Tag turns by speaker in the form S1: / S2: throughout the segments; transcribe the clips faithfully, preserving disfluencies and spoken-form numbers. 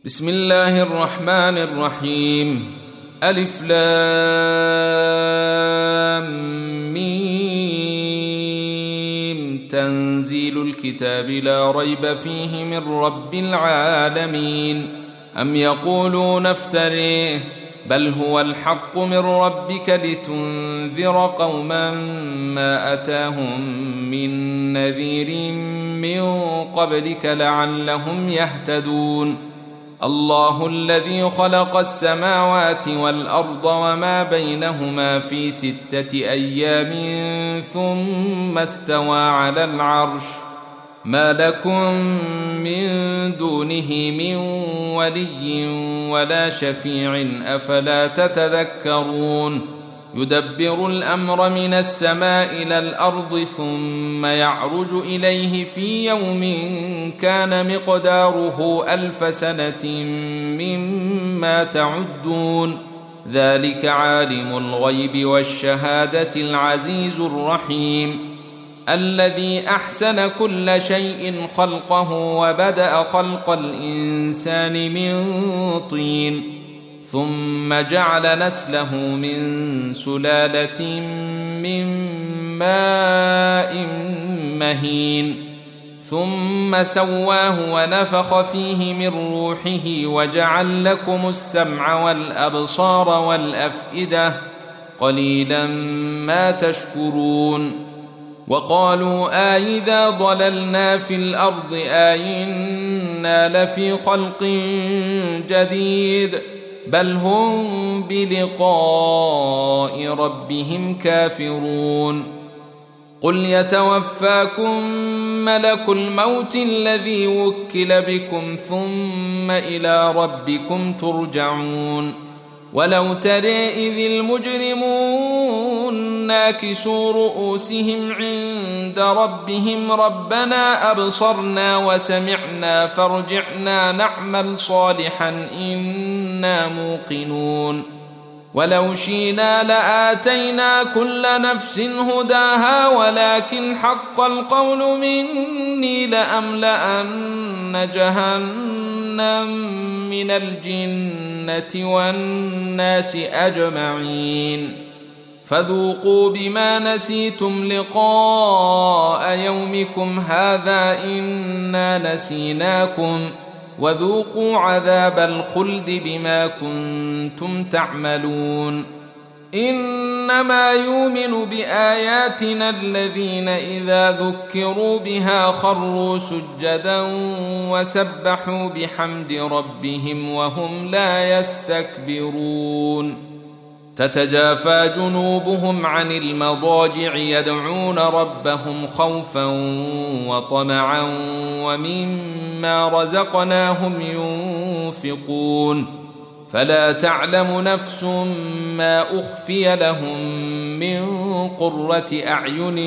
S1: بسم الله الرحمن الرحيم. ألف لام ميم. تنزيل الكتاب لا ريب فيه من رب العالمين. أم يقولون افتريه بل هو الحق من ربك لتنذر قوما ما أتاهم من نذير من قبلك لعلهم يهتدون. الله الذي خلق السماوات والأرض وما بينهما في ستة أيام ثم استوى على العرش ما لكم من دونه من ولي ولا شفيع أفلا تتذكرون. يدبر الأمر من السماء إلى الأرض ثم يعرج إليه في يوم كان مقداره ألف سنة مما تعدون. ذلك عالم الغيب والشهادة العزيز الرحيم الذي أحسن كل شيء خلقه وبدأ خلق الإنسان من طين ثم جعل نسله من سلالة من ماء مهين ثم سواه ونفخ فيه من روحه وجعل لكم السمع والأبصار والأفئدة قليلا ما تشكرون. وقالوا آئذا ضللنا في الأرض آئنا لفي خلق جديد بل هم بلقاء ربهم كافرون. قل يتوفاكم ملك الموت الذي وكل بكم ثم إلى ربكم ترجعون. ولو ترى إذ المجرمون ناكسوا رؤوسهم عند ربهم ربنا أبصرنا وسمعنا فارجعنا نعمل صالحا إنا موقنون. ولو شئنا لآتينا كل نفس هداها ولكن حق القول مني لأملأن جهنم من الجنة والناس أجمعين فذوقوا بما نسيتم لقاء يومكم هذا إنا نسيناكم وذوقوا عذاب الخلد بما كنتم تعملون. إنما يؤمن بآياتنا الذين إذا ذكروا بها خروا سجدا وسبحوا بحمد ربهم وهم لا يستكبرون. تتجافى جنوبهم عن المضاجع يدعون ربهم خوفا وطمعا ومما رزقناهم ينفقون. فلا تعلم نفس ما أخفي لهم من قرة أعين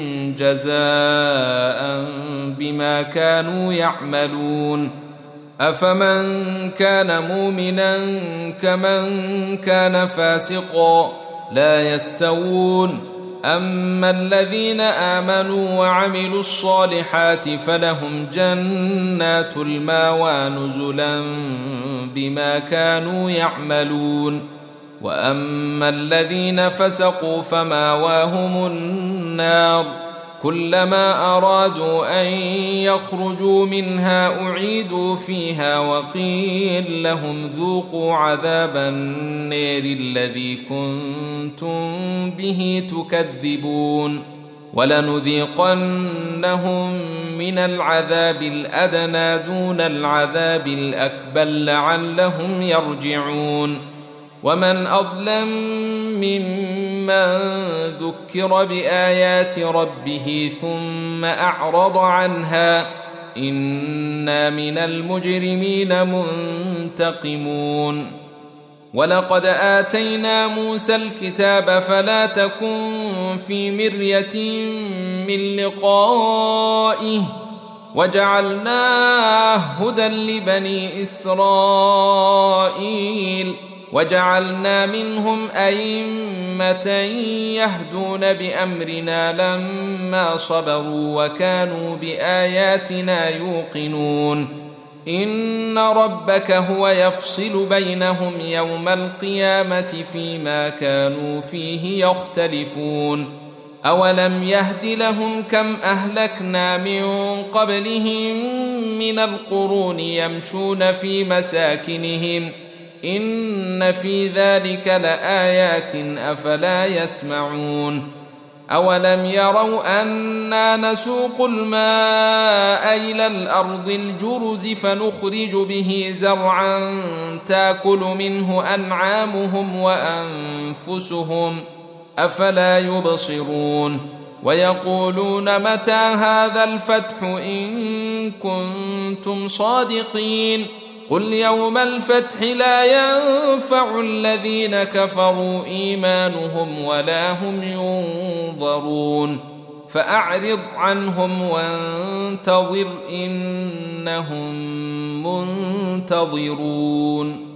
S1: جزاء بما كانوا يعملون. أفمن كان مؤمنا كمن كان فاسقا لا يستوون. أما الذين آمنوا وعملوا الصالحات فلهم جنات المأوى نزلا بما كانوا يعملون. وأما الذين فسقوا فمأواهم النار كلما أرادوا أن يخرجوا منها أعيدوا فيها وقيل لهم ذوقوا عذاب النار الذي كنتم به تكذبون. ولنذيقنهم من العذاب الأدنى دون العذاب الأكبر لعلهم يرجعون. ومن أظلم ممن ذكر بآيات ربه ثم أعرض عنها إنا من المجرمين منتقمون. ولقد آتينا موسى الكتاب فلا تكن في مرية من لقائه وجعلناه هدى لبني إسرائيل وجعلنا منهم أئمة يهدون بأمرنا لما صبروا وكانوا بآياتنا يوقنون إن ربك هو يفصل بينهم يوم القيامة فيما كانوا فيه يختلفون أولم يهد لهم كم أهلكنا من قبلهم من القرون يمشون في مساكنهم إن في ذلك لآيات أفلا يسمعون أولم يروا أنا نسوق الماء إلى الأرض الجرز فنخرج به زرعا تاكل منه أنعامهم وأنفسهم أفلا يبصرون ويقولون متى هذا الفتح إن كنتم صادقين قل يوم الفتح لا ينفع الذين كفروا إيمانهم ولا هم ينظرون فأعرض عنهم وانتظر إنهم منتظرون.